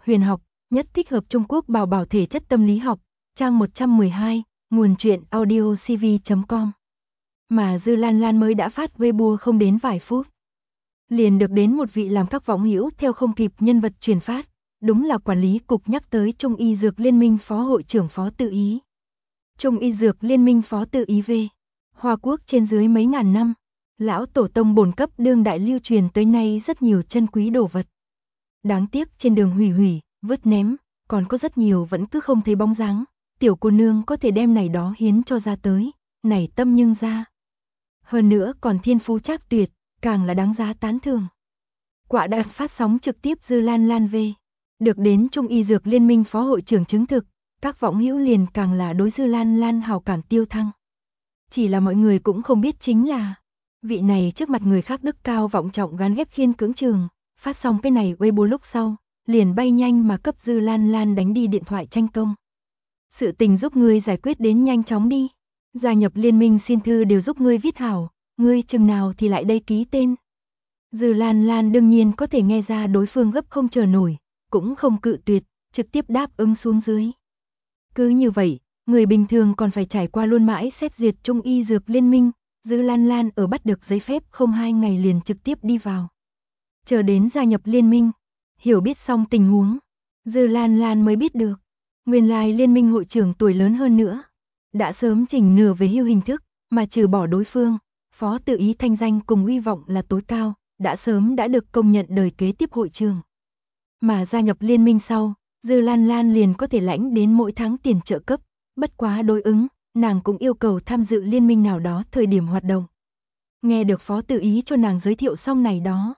huyền học, nhất thích hợp Trung Quốc bảo bảo thể chất tâm lý học, trang 112, nguồn truyện audiocv.com. Mà Dư Lan Lan mới đã phát Weibo không đến vài phút, liền được đến một vị làm các võng hữu theo không kịp nhân vật truyền phát, đúng là quản lý cục nhắc tới Trung Y Dược Liên minh phó hội trưởng Phó Tự Ý. Trung Y Dược Liên minh Phó Tự Ý v. Hoa Quốc trên dưới mấy ngàn năm, lão tổ tông bổn cấp đương đại lưu truyền tới nay rất nhiều chân quý đồ vật. Đáng tiếc trên đường hủy, vứt ném, còn có rất nhiều vẫn cứ không thấy bóng dáng, tiểu cô nương có thể đem này đó hiến cho ra tới, này tâm nhưng ra. Hơn nữa còn thiên phú trác tuyệt, càng là đáng giá tán thưởng. Quả đã phát sóng trực tiếp Dư Lan Lan v. Được đến Trung Y Dược Liên minh phó hội trưởng chứng thực, các võng hữu liền càng là đối Dư Lan Lan hào cảm tiêu thăng. Chỉ là mọi người cũng không biết chính là, vị này trước mặt người khác đức cao vọng trọng gán ghép khiên cưỡng trường, phát xong cái này Weibo lúc sau, liền bay nhanh mà cấp Dư Lan Lan đánh đi điện thoại tranh công. Sự tình giúp ngươi giải quyết đến nhanh chóng đi, gia nhập liên minh xin thư đều giúp ngươi viết hảo, ngươi chừng nào thì lại đây ký tên. Dư Lan Lan đương nhiên có thể nghe ra đối phương gấp không chờ nổi, cũng không cự tuyệt, trực tiếp đáp ứng xuống dưới. Cứ như vậy, người bình thường còn phải trải qua luôn mãi xét duyệt Trung Y Dược Liên minh, Dư Lan Lan ở bắt được giấy phép không 2 ngày liền trực tiếp đi vào. Chờ đến gia nhập liên minh, hiểu biết xong tình huống, Dư Lan Lan mới biết được, nguyên lai liên minh hội trưởng tuổi lớn hơn nữa, đã sớm chỉnh nửa về hưu hình thức, mà trừ bỏ đối phương, Phó Tự Ý thanh danh cùng uy vọng là tối cao, đã sớm đã được công nhận đời kế tiếp hội trưởng. Mà gia nhập liên minh sau, Dư Lan Lan liền có thể lãnh đến mỗi tháng tiền trợ cấp, bất quá đối ứng, nàng cũng yêu cầu tham dự liên minh nào đó thời điểm hoạt động. Nghe được Phó Tự Ý cho nàng giới thiệu xong này đó,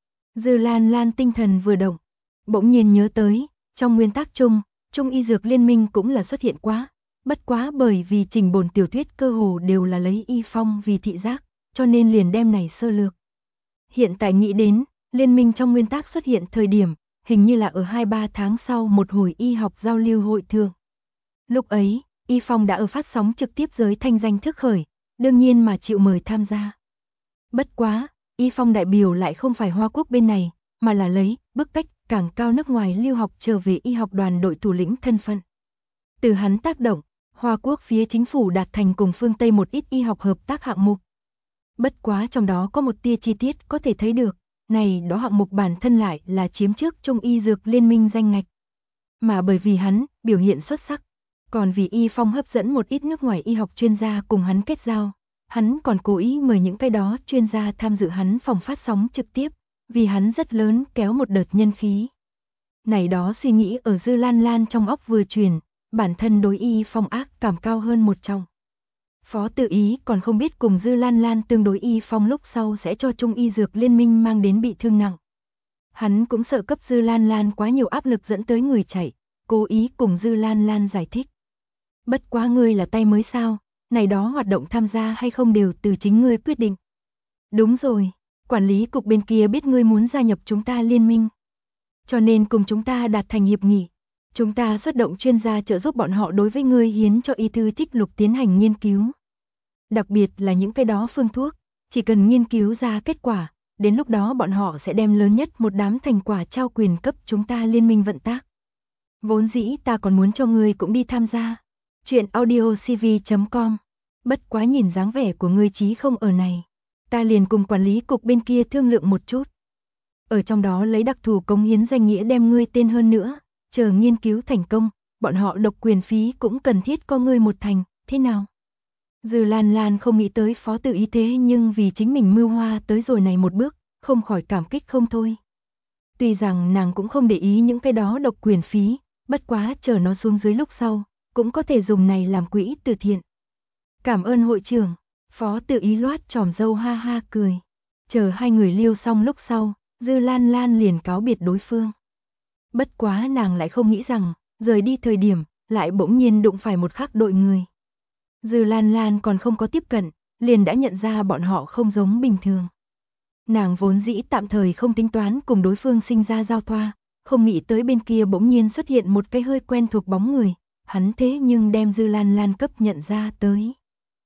Dư Lan Lan tinh thần vừa động, bỗng nhiên nhớ tới, trong nguyên tắc chung, Trung Y Dược Liên minh cũng là xuất hiện quá, bất quá bởi vì trình bổn tiểu thuyết cơ hồ đều là lấy y phong vì thị giác, cho nên liền đem này sơ lược. Hiện tại nghĩ đến, liên minh trong nguyên tắc xuất hiện thời điểm, hình như là ở 2-3 tháng sau một hồi y học giao lưu hội thượng. Lúc ấy, y phong đã ở phát sóng trực tiếp giới thanh danh thức khởi, đương nhiên mà chịu mời tham gia. Bất quá, y phong đại biểu lại không phải Hoa Quốc bên này, mà là lấy bức cách càng cao nước ngoài lưu học trở về y học đoàn đội thủ lĩnh thân phận. Từ hắn tác động, Hoa Quốc phía chính phủ đạt thành cùng phương Tây một ít y học hợp tác hạng mục. Bất quá trong đó có một tia chi tiết có thể thấy được, này đó hạng mục bản thân lại là chiếm trước Trung Y Dược Liên minh danh ngạch. Mà bởi vì hắn biểu hiện xuất sắc, còn vì y phong hấp dẫn một ít nước ngoài y học chuyên gia cùng hắn kết giao, hắn còn cố ý mời những cái đó chuyên gia tham dự hắn phòng phát sóng trực tiếp, vì hắn rất lớn kéo một đợt nhân khí. Này đó suy nghĩ ở Dư Lan Lan trong óc vừa truyền, bản thân đối y phong ác cảm cao hơn một trọng. Phó Tự Ý còn không biết cùng Dư Lan Lan tương đối y phong lúc sau sẽ cho Trung Y Dược Liên minh mang đến bị thương nặng. Hắn cũng sợ cấp Dư Lan Lan quá nhiều áp lực dẫn tới người chạy, cố ý cùng Dư Lan Lan giải thích. Bất quá ngươi là tay mới sao, này đó hoạt động tham gia hay không đều từ chính ngươi quyết định. Đúng rồi, quản lý cục bên kia biết ngươi muốn gia nhập chúng ta liên minh, cho nên cùng chúng ta đạt thành hiệp nghị. Chúng ta xuất động chuyên gia trợ giúp bọn họ đối với ngươi hiến cho y thư trích lục tiến hành nghiên cứu. Đặc biệt là những cái đó phương thuốc, chỉ cần nghiên cứu ra kết quả, đến lúc đó bọn họ sẽ đem lớn nhất một đám thành quả trao quyền cấp chúng ta liên minh vận tác. Vốn dĩ ta còn muốn cho ngươi cũng đi tham gia. Chuyện audiocv.com. Bất quá nhìn dáng vẻ của ngươi chí không ở này, ta liền cùng quản lý cục bên kia thương lượng một chút. Ở trong đó lấy đặc thù cống hiến danh nghĩa đem ngươi tên hơn nữa, chờ nghiên cứu thành công, bọn họ độc quyền phí cũng cần thiết có ngươi một thành, thế nào? Dư Lan Lan không nghĩ tới Phó Tự Ý thế nhưng vì chính mình mưu hoa tới rồi này một bước, không khỏi cảm kích không thôi. Tuy rằng nàng cũng không để ý những cái đó độc quyền phí, bất quá chờ nó xuống dưới lúc sau, cũng có thể dùng này làm quỹ từ thiện. Cảm ơn hội trưởng, Phó Tự Ý loát tròm râu ha ha cười. Chờ hai người liêu xong lúc sau, Dư Lan Lan liền cáo biệt đối phương. Bất quá nàng lại không nghĩ rằng, rời đi thời điểm, lại bỗng nhiên đụng phải một khắc đội người. Dư Lan Lan còn không có tiếp cận, liền đã nhận ra bọn họ không giống bình thường. Nàng vốn dĩ tạm thời không tính toán cùng đối phương sinh ra giao thoa, không nghĩ tới bên kia bỗng nhiên xuất hiện một cái hơi quen thuộc bóng người, hắn thế nhưng đem Dư Lan Lan cấp nhận ra tới.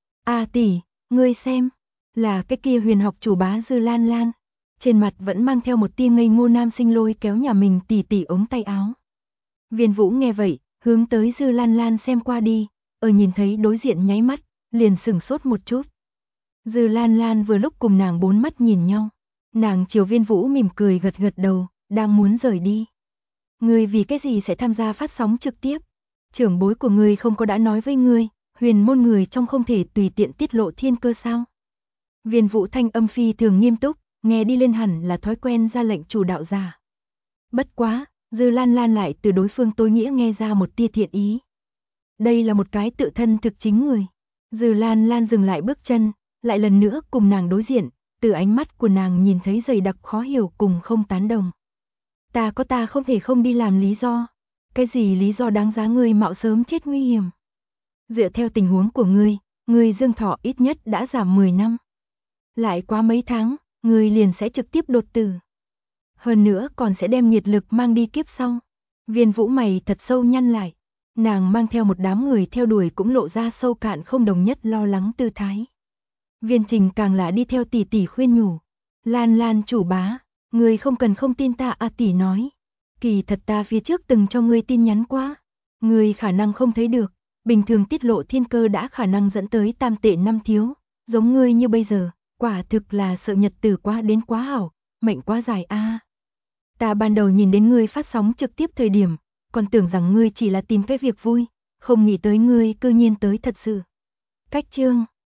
A tỷ, ngươi xem, là cái kia huyền học chủ bá Dư Lan Lan. Trên mặt vẫn mang theo một tia ngây ngô nam sinh lôi kéo nhà mình tỉ ống tay áo. Viên Vũ nghe vậy, hướng tới Dư Lan Lan xem qua đi, nhìn thấy đối diện nháy mắt, liền sửng sốt một chút. Dư Lan Lan vừa lúc cùng nàng bốn mắt nhìn nhau, nàng chiều Viên Vũ mỉm cười gật gật đầu, đang muốn rời đi. Ngươi vì cái gì sẽ tham gia phát sóng trực tiếp? Trưởng bối của ngươi không có đã nói với ngươi, huyền môn người trong không thể tùy tiện tiết lộ thiên cơ sao? Viên Vũ thanh âm phi thường nghiêm túc, nghe đi lên hẳn là thói quen ra lệnh chủ đạo giả. Bất quá, Dư Lan Lan lại từ đối phương tối nghĩa nghe ra một tia thiện ý. Đây là một cái tự thân thực chính người. Dư Lan Lan dừng lại bước chân, lại lần nữa cùng nàng đối diện, từ ánh mắt của nàng nhìn thấy dày đặc khó hiểu cùng không tán đồng. Ta có ta không thể không đi làm lý do. Cái gì lý do đáng giá ngươi mạo sớm chết nguy hiểm? Dựa theo tình huống của ngươi dương thọ ít nhất đã giảm 10 năm. Lại qua mấy tháng, ngươi liền sẽ trực tiếp đột tử. Hơn nữa còn sẽ đem nhiệt lực mang đi kiếp sau. Viên Vũ mày thật sâu nhăn lại. Nàng mang theo một đám người theo đuổi cũng lộ ra sâu cạn không đồng nhất lo lắng tư thái. Viên Trình càng là đi theo tỷ tỷ khuyên nhủ. Lan Lan chủ bá, ngươi không cần không tin ta à, tỷ nói. Kỳ thật ta phía trước từng cho ngươi tin nhắn qua. Ngươi khả năng không thấy được, bình thường tiết lộ thiên cơ đã khả năng dẫn tới tam tệ năm thiếu. Giống ngươi như bây giờ, quả thực là sợ nhật tử quá đến quá hảo, mệnh quá dài a. Ta ban đầu nhìn đến ngươi phát sóng trực tiếp thời điểm, còn tưởng rằng ngươi chỉ là tìm cái việc vui, không nghĩ tới ngươi cư nhiên tới thật sự. Cách chương